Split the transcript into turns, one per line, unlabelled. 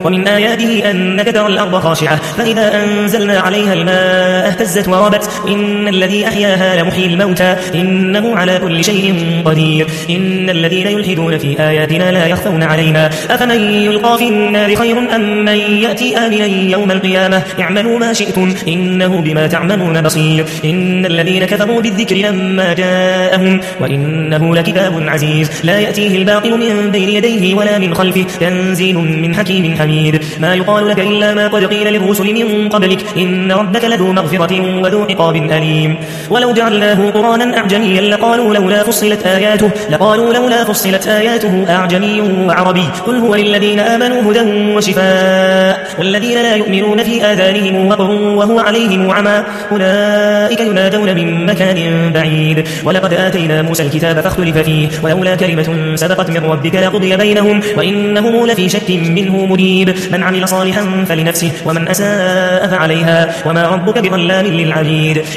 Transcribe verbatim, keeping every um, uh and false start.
ومن آياته أنك ترى الأرض خاشعة فإذا أنزلنا عليها الماء اهتزت وربت إن الذي أحياها لمحيي الموتى إنه على كل شيء قدير إن الذين يلحدون في آياتنا لا يخفون علينا أفمن يلقى في النار خير أم من يأتي آمنا يوم القيامة اعملوا ما شئتم إنه بما تعملون بصير إن الذين كفروا بالذكر لما جاءهم وإنه لكتاب عزيز لا يأتيه الباطل من بين يديه ولا من خلفه تنزيل من حكيم حميد ما يقال لك إلا ما قد قيل للرسل من قبلك إن ربك لذو مغفرة وذو عقاب أليم ولو جعلناه قرآنا أعجميا لقالوا لولا فصلت آياته لقالوا لولا فصلت آياته أعجمي وعربي قل هو للذين آمنوا هدى وشفاء والذين لا يؤمنون في آذانهم وقر وهو عليهم عمى أولئك ينادون من مكان بعيد ولقد آتينا موسى الكتاب فاختلف فيه ولولا كلمة سبقت من ربك لقضي بينهم وإنهم لفي شك منه مريب من عمل صالحا فلنفسه ومن أساء فعليها وما ربك بظلام للعبيد